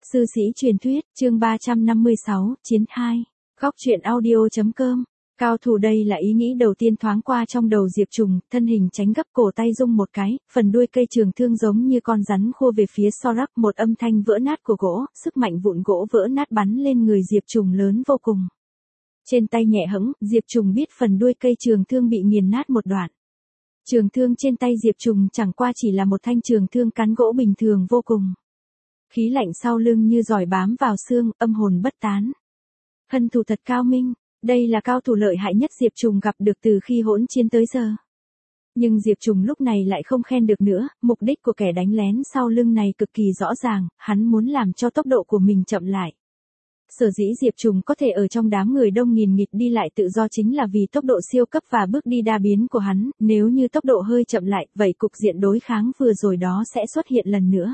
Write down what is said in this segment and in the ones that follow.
Sư sĩ truyền thuyết, chương 356, Chiến 2. Góc truyện audio.com. Cao thủ đây là ý nghĩ đầu tiên thoáng qua trong đầu Diệp Trùng, thân hình tránh gấp cổ tay rung một cái, phần đuôi cây trường thương giống như con rắn khua về phía Sorak, một âm thanh vỡ nát của gỗ, sức mạnh vụn gỗ vỡ nát bắn lên người Diệp Trùng lớn vô cùng. Trên tay nhẹ hẫng, Diệp Trùng biết phần đuôi cây trường thương bị nghiền nát một đoạn. Trường thương trên tay Diệp Trùng chẳng qua chỉ là một thanh trường thương cán gỗ bình thường vô cùng. Khí lạnh sau lưng như giỏi bám vào xương, âm hồn bất tán. Hân thủ thật cao minh, đây là cao thủ lợi hại nhất Diệp Trùng gặp được từ khi hỗn chiến tới giờ. Nhưng Diệp Trùng lúc này lại không khen được nữa, mục đích của kẻ đánh lén sau lưng này cực kỳ rõ ràng, hắn muốn làm cho tốc độ của mình chậm lại. Sở dĩ Diệp Trùng có thể ở trong đám người đông nghìn nghịt đi lại tự do chính là vì tốc độ siêu cấp và bước đi đa biến của hắn, nếu như tốc độ hơi chậm lại, vậy cục diện đối kháng vừa rồi đó sẽ xuất hiện lần nữa.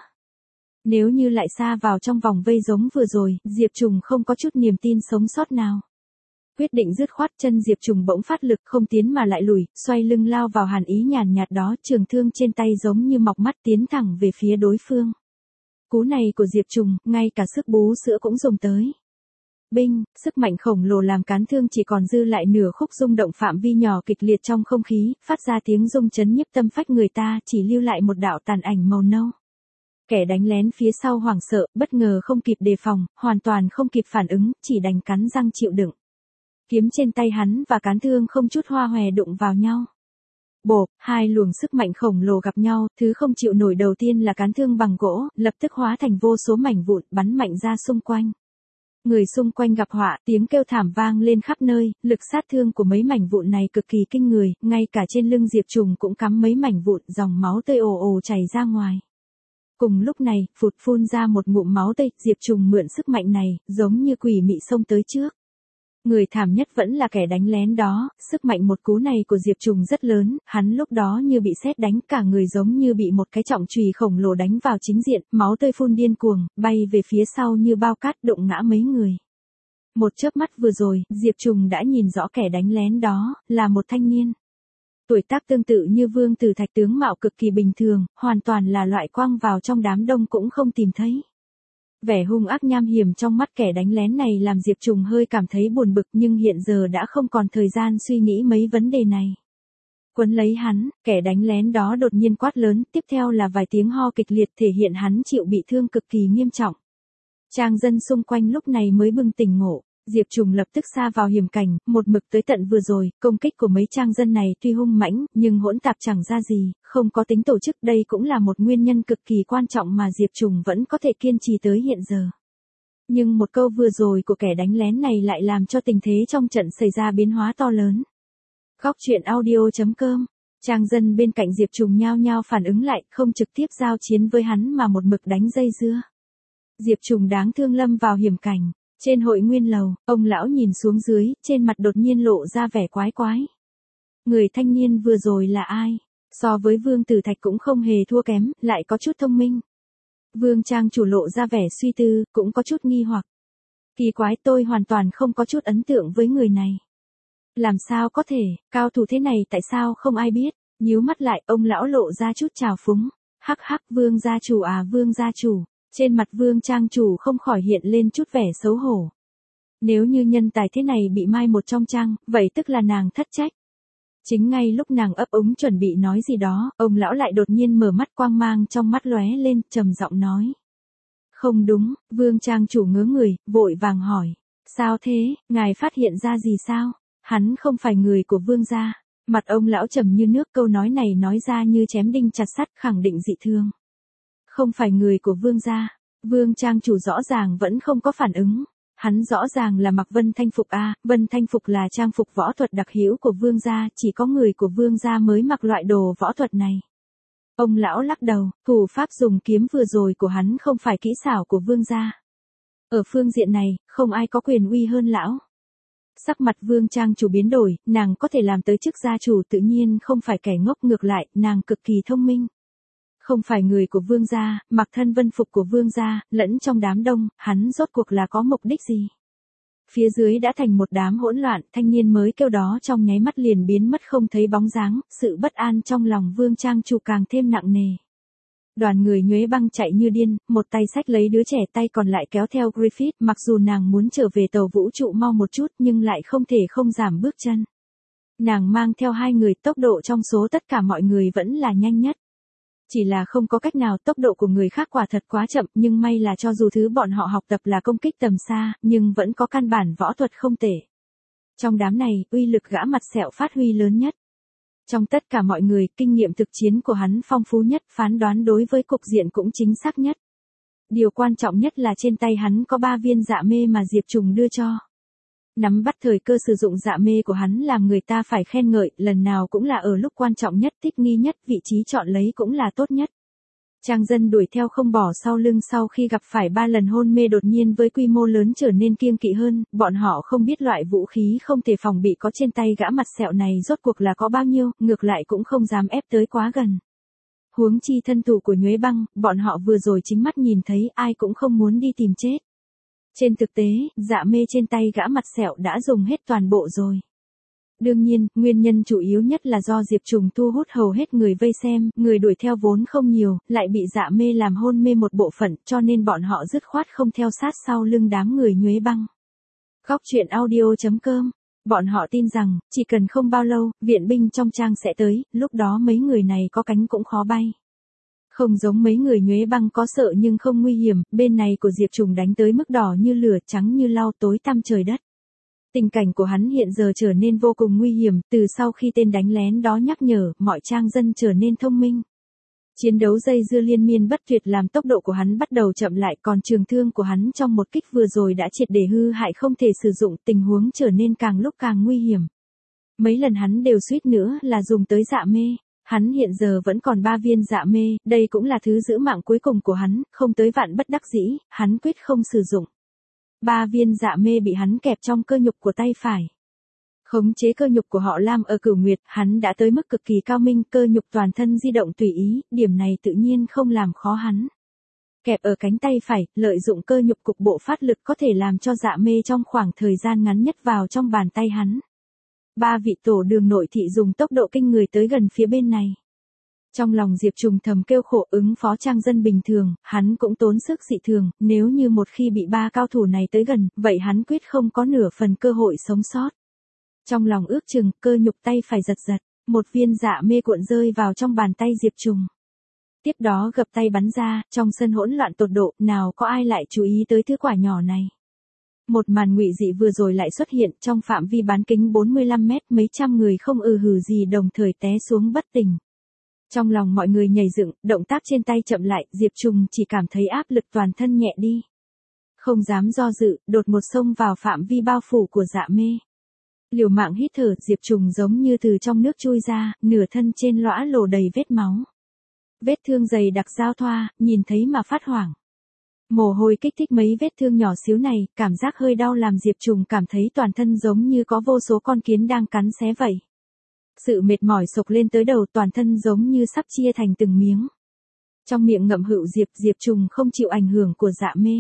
Nếu như lại xa vào trong vòng vây giống vừa rồi, Diệp Trùng không có chút niềm tin sống sót nào. Quyết định dứt khoát, chân Diệp Trùng bỗng phát lực, không tiến mà lại lùi, xoay lưng lao vào hàn ý nhàn nhạt đó, trường thương trên tay giống như mọc mắt tiến thẳng về phía đối phương. Cú này của Diệp Trùng, ngay cả sức bú sữa cũng dùng tới. Binh, sức mạnh khổng lồ làm cán thương chỉ còn dư lại nửa khúc rung động phạm vi nhỏ kịch liệt trong không khí, phát ra tiếng rung chấn nhiếp tâm phách người ta, chỉ lưu lại một đạo tàn ảnh màu nâu. Kẻ đánh lén phía sau hoảng sợ, bất ngờ không kịp đề phòng, hoàn toàn không kịp phản ứng, chỉ đành cắn răng chịu đựng. Kiếm trên tay hắn và cán thương không chút hoa hòe đụng vào nhau. Bộp, hai luồng sức mạnh khổng lồ gặp nhau, thứ không chịu nổi đầu tiên là cán thương bằng gỗ, lập tức hóa thành vô số mảnh vụn, bắn mạnh ra xung quanh. Người xung quanh gặp họa, tiếng kêu thảm vang lên khắp nơi, lực sát thương của mấy mảnh vụn này cực kỳ kinh người, ngay cả trên lưng Diệp Trùng cũng cắm mấy mảnh vụn, dòng máu tươi ồ ồ chảy ra ngoài. Cùng lúc này, phụt phun ra một ngụm máu tươi, Diệp Trùng mượn sức mạnh này, giống như quỷ mị xông tới trước. Người thảm nhất vẫn là kẻ đánh lén đó, sức mạnh một cú này của Diệp Trùng rất lớn, hắn lúc đó như bị sét đánh, cả người giống như bị một cái trọng chùy khổng lồ đánh vào chính diện, máu tươi phun điên cuồng, bay về phía sau như bao cát, đụng ngã mấy người. Một chớp mắt vừa rồi, Diệp Trùng đã nhìn rõ kẻ đánh lén đó, là một thanh niên. Tuổi tác tương tự như Vương Tử Thạch, tướng mạo cực kỳ bình thường, hoàn toàn là loại quăng vào trong đám đông cũng không tìm thấy. Vẻ hung ác nham hiểm trong mắt kẻ đánh lén này làm Diệp Trùng hơi cảm thấy buồn bực, nhưng hiện giờ đã không còn thời gian suy nghĩ mấy vấn đề này. Quấn lấy hắn, kẻ đánh lén đó đột nhiên quát lớn, tiếp theo là vài tiếng ho kịch liệt thể hiện hắn chịu bị thương cực kỳ nghiêm trọng. Trang dân xung quanh lúc này mới bừng tỉnh ngộ. Diệp Trùng lập tức sa vào hiểm cảnh, một mực tới tận vừa rồi, công kích của mấy trang dân này tuy hung mãnh, nhưng hỗn tạp chẳng ra gì, không có tính tổ chức, đây cũng là một nguyên nhân cực kỳ quan trọng mà Diệp Trùng vẫn có thể kiên trì tới hiện giờ. Nhưng một câu vừa rồi của kẻ đánh lén này lại làm cho tình thế trong trận xảy ra biến hóa to lớn. Góc truyện audio.com. Trang dân bên cạnh Diệp Trùng nhao nhao phản ứng lại, không trực tiếp giao chiến với hắn mà một mực đánh dây dưa. Diệp Trùng đáng thương lâm vào hiểm cảnh. Trên hội nguyên lầu, ông lão nhìn xuống dưới, trên mặt đột nhiên lộ ra vẻ quái quái. Người thanh niên vừa rồi là ai? So với Vương Tử Thạch cũng không hề thua kém, lại có chút thông minh. Vương Trang chủ lộ ra vẻ suy tư, cũng có chút nghi hoặc. Kỳ quái, tôi hoàn toàn không có chút ấn tượng với người này. Làm sao có thể, cao thủ thế này tại sao không ai biết? Nhíu mắt lại, ông lão lộ ra chút trào phúng. Hắc hắc, Vương gia chủ à, Vương gia chủ. Trên mặt Vương Trang chủ không khỏi hiện lên chút vẻ xấu hổ. Nếu như nhân tài thế này bị mai một trong trang, vậy tức là nàng thất trách. Chính ngay lúc nàng ấp úng chuẩn bị nói gì đó, ông lão lại đột nhiên mở mắt, quang mang trong mắt lóe lên, trầm giọng nói. Không đúng, Vương Trang chủ ngớ người, vội vàng hỏi. Sao thế, ngài phát hiện ra gì sao? Hắn không phải người của Vương gia. Mặt ông lão trầm như nước, câu nói này nói ra như chém đinh chặt sắt, khẳng định dị thường. Không phải người của Vương gia. Vương Trang chủ rõ ràng vẫn không có phản ứng. Hắn rõ ràng là mặc Vân Thanh Phục a, Vân Thanh Phục là trang phục võ thuật đặc hữu của Vương gia, chỉ có người của Vương gia mới mặc loại đồ võ thuật này. Ông lão lắc đầu, thủ pháp dùng kiếm vừa rồi của hắn không phải kỹ xảo của Vương gia. Ở phương diện này, không ai có quyền uy hơn lão. Sắc mặt Vương Trang chủ biến đổi, nàng có thể làm tới chức gia chủ tự nhiên không phải kẻ ngốc, ngược lại, nàng cực kỳ thông minh. Không phải người của Vương gia, mặc thân vân phục của Vương gia, lẫn trong đám đông, hắn rốt cuộc là có mục đích gì? Phía dưới đã thành một đám hỗn loạn, thanh niên mới kêu đó trong nháy mắt liền biến mất không thấy bóng dáng, sự bất an trong lòng Vương Trang chủ càng thêm nặng nề. Đoàn người Nhuế Băng chạy như điên, một tay xách lấy đứa trẻ, tay còn lại kéo theo Griffith, mặc dù nàng muốn trở về tàu vũ trụ mau một chút nhưng lại không thể không giảm bước chân. Nàng mang theo hai người, tốc độ trong số tất cả mọi người vẫn là nhanh nhất. Chỉ là không có cách nào, tốc độ của người khác quả thật quá chậm, nhưng may là cho dù thứ bọn họ học tập là công kích tầm xa, nhưng vẫn có căn bản võ thuật không tệ. Trong đám này, uy lực gã mặt sẹo phát huy lớn nhất. Trong tất cả mọi người, kinh nghiệm thực chiến của hắn phong phú nhất, phán đoán đối với cục diện cũng chính xác nhất. Điều quan trọng nhất là trên tay hắn có 3 viên dạ mê mà Diệp Trùng đưa cho. Nắm bắt thời cơ sử dụng dạ mê của hắn làm người ta phải khen ngợi, lần nào cũng là ở lúc quan trọng nhất, thích nghi nhất, vị trí chọn lấy cũng là tốt nhất. Trang dân đuổi theo không bỏ sau lưng sau khi gặp phải 3 lần hôn mê đột nhiên với quy mô lớn trở nên kiêng kỵ hơn, bọn họ không biết loại vũ khí không thể phòng bị có trên tay gã mặt sẹo này rốt cuộc là có bao nhiêu, ngược lại cũng không dám ép tới quá gần. Huống chi thân thủ của Nhuế Băng, bọn họ vừa rồi chính mắt nhìn thấy, ai cũng không muốn đi tìm chết. Trên thực tế, dạ mê trên tay gã mặt sẹo đã dùng hết toàn bộ rồi. Đương nhiên, nguyên nhân chủ yếu nhất là do Diệp Trùng thu hút hầu hết người vây xem, người đuổi theo vốn không nhiều, lại bị dạ mê làm hôn mê một bộ phận, cho nên bọn họ dứt khoát không theo sát sau lưng đám người Nhuế Băng. Góc truyện audio.com. Bọn họ tin rằng, chỉ cần không bao lâu, viện binh trong trang sẽ tới, lúc đó mấy người này có cánh cũng khó bay. Không giống mấy người Nhuế Băng có sợ nhưng không nguy hiểm, bên này của Diệp Trùng đánh tới mức đỏ như lửa, trắng như lau, tối tăm trời đất. Tình cảnh của hắn hiện giờ trở nên vô cùng nguy hiểm, từ sau khi tên đánh lén đó nhắc nhở, mọi trang dân trở nên thông minh. Chiến đấu dây dưa liên miên bất tuyệt làm tốc độ của hắn bắt đầu chậm lại, còn trường thương của hắn trong một kích vừa rồi đã triệt để hư hại không thể sử dụng, tình huống trở nên càng lúc càng nguy hiểm. Mấy lần hắn đều suýt nữa là dùng tới dạ mê. Hắn hiện giờ vẫn còn 3 viên dạ mê, đây cũng là thứ giữ mạng cuối cùng của hắn, không tới vạn bất đắc dĩ, hắn quyết không sử dụng. 3 viên dạ mê bị hắn kẹp trong cơ nhục của tay phải. Khống chế cơ nhục của họ Lam ở Cửu Nguyệt, hắn đã tới mức cực kỳ cao minh, cơ nhục toàn thân di động tùy ý, điểm này tự nhiên không làm khó hắn. Kẹp ở cánh tay phải, lợi dụng cơ nhục cục bộ phát lực có thể làm cho dạ mê trong khoảng thời gian ngắn nhất vào trong bàn tay hắn. 3 vị tổ đường nội thị dùng tốc độ kinh người tới gần phía bên này. Trong lòng Diệp Trùng thầm kêu khổ, ứng phó trang dân bình thường, hắn cũng tốn sức dị thường, nếu như một khi bị 3 cao thủ này tới gần, vậy hắn quyết không có nửa phần cơ hội sống sót. Trong lòng ước chừng, cơ nhục tay phải giật giật, một viên dạ mê cuộn rơi vào trong bàn tay Diệp Trùng. Tiếp đó gập tay bắn ra, trong sân hỗn loạn tột độ, nào có ai lại chú ý tới thứ quả nhỏ này. Một màn ngụy dị vừa rồi lại xuất hiện, trong phạm vi bán kính 45 mét, mấy trăm người không hừ gì đồng thời té xuống bất tỉnh. Trong lòng mọi người nhảy dựng, động tác trên tay chậm lại, Diệp Trùng chỉ cảm thấy áp lực toàn thân nhẹ đi. Không dám do dự, đột một xông vào phạm vi bao phủ của dạ mê. Liều mạng hít thở, Diệp Trùng giống như từ trong nước chui ra, nửa thân trên lõa lồ đầy vết máu. Vết thương dày đặc giao thoa, nhìn thấy mà phát hoảng. Mồ hôi kích thích mấy vết thương nhỏ xíu này, cảm giác hơi đau làm Diệp Trùng cảm thấy toàn thân giống như có vô số con kiến đang cắn xé vậy. Sự mệt mỏi sộc lên tới đầu, toàn thân giống như sắp chia thành từng miếng. Trong miệng ngậm hựu Diệp Trùng không chịu ảnh hưởng của dạ mê.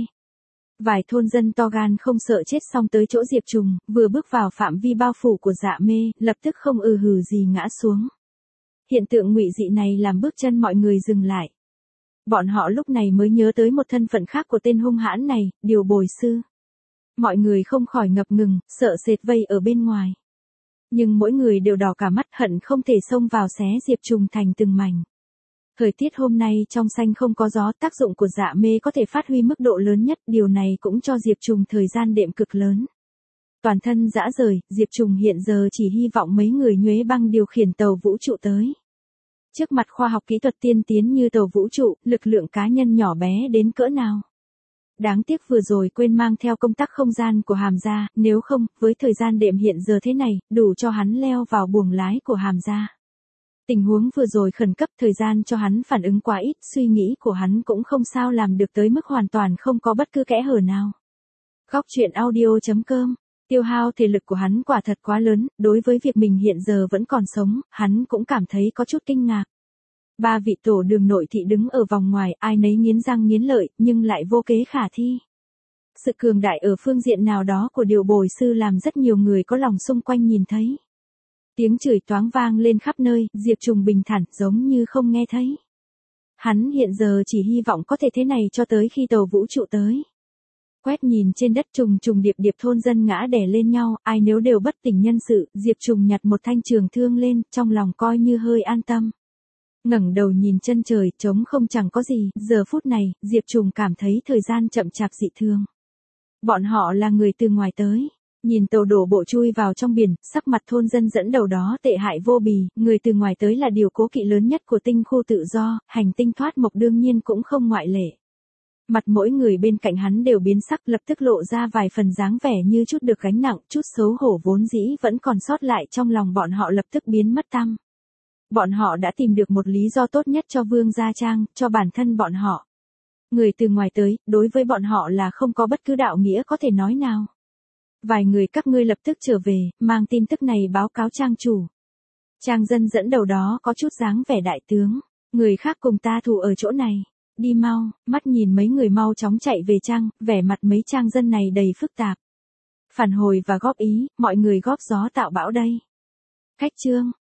Vài thôn dân to gan không sợ chết xong tới chỗ Diệp Trùng, vừa bước vào phạm vi bao phủ của dạ mê, lập tức không hừ gì ngã xuống. Hiện tượng ngụy dị này làm bước chân mọi người dừng lại. Bọn họ lúc này mới nhớ tới một thân phận khác của tên hung hãn này, Điều Bồi Sư. Mọi người không khỏi ngập ngừng, sợ sệt vây ở bên ngoài. Nhưng mỗi người đều đỏ cả mắt, hận không thể xông vào xé Diệp Trùng thành từng mảnh. Thời tiết hôm nay trong xanh không có gió, tác dụng của dạ mê có thể phát huy mức độ lớn nhất, điều này cũng cho Diệp Trùng thời gian đệm cực lớn. Toàn thân rã rời, Diệp Trùng hiện giờ chỉ hy vọng mấy người Nhuế Băng điều khiển tàu vũ trụ tới. Trước mặt khoa học kỹ thuật tiên tiến như tàu vũ trụ, lực lượng cá nhân nhỏ bé đến cỡ nào. Đáng tiếc vừa rồi quên mang theo công tắc không gian của Hàm gia, nếu không, với thời gian đệm hiện giờ thế này, đủ cho hắn leo vào buồng lái của Hàm gia. Tình huống vừa rồi khẩn cấp, thời gian cho hắn phản ứng quá ít, suy nghĩ của hắn cũng không sao làm được tới mức hoàn toàn không có bất cứ kẽ hở nào. Góc truyện audio.com. Tiêu hao thể lực của hắn quả thật quá lớn, đối với việc mình hiện giờ vẫn còn sống, hắn cũng cảm thấy có chút kinh ngạc. 3 vị tổ đường nội thị đứng ở vòng ngoài, ai nấy nghiến răng nghiến lợi, nhưng lại vô kế khả thi. Sự cường đại ở phương diện nào đó của Điều Bồi Sư làm rất nhiều người có lòng xung quanh nhìn thấy. Tiếng chửi toáng vang lên khắp nơi, Diệp Trùng bình thản giống như không nghe thấy. Hắn hiện giờ chỉ hy vọng có thể thế này cho tới khi tàu vũ trụ tới. Quét nhìn trên đất trùng trùng điệp điệp thôn dân ngã đè lên nhau, ai nếu đều bất tỉnh nhân sự, Diệp Trùng nhặt một thanh trường thương lên, trong lòng coi như hơi an tâm. Ngẩng đầu nhìn chân trời, trống không chẳng có gì, giờ phút này, Diệp Trùng cảm thấy thời gian chậm chạp dị thường. Bọn họ là người từ ngoài tới. Nhìn tàu đổ bộ chui vào trong biển, sắc mặt thôn dân dẫn đầu đó tệ hại vô bì, người từ ngoài tới là điều cố kỵ lớn nhất của tinh khu tự do, hành tinh thoát mộc đương nhiên cũng không ngoại lệ. Mặt mỗi người bên cạnh hắn đều biến sắc, lập tức lộ ra vài phần dáng vẻ như chút được gánh nặng, chút xấu hổ vốn dĩ vẫn còn sót lại trong lòng bọn họ lập tức biến mất tăm. Bọn họ đã tìm được một lý do tốt nhất cho Vương Gia Trang, cho bản thân bọn họ. Người từ ngoài tới, đối với bọn họ là không có bất cứ đạo nghĩa có thể nói nào. Vài người các ngươi lập tức trở về, mang tin tức này báo cáo trang chủ. Trang dân dẫn đầu đó có chút dáng vẻ đại tướng. Người khác cùng ta thủ ở chỗ này. Đi mau, mắt nhìn mấy người mau chóng chạy về trang, vẻ mặt mấy trang dân này đầy phức tạp. Phản hồi và góp ý, mọi người góp gió tạo bão đây. Khách chương.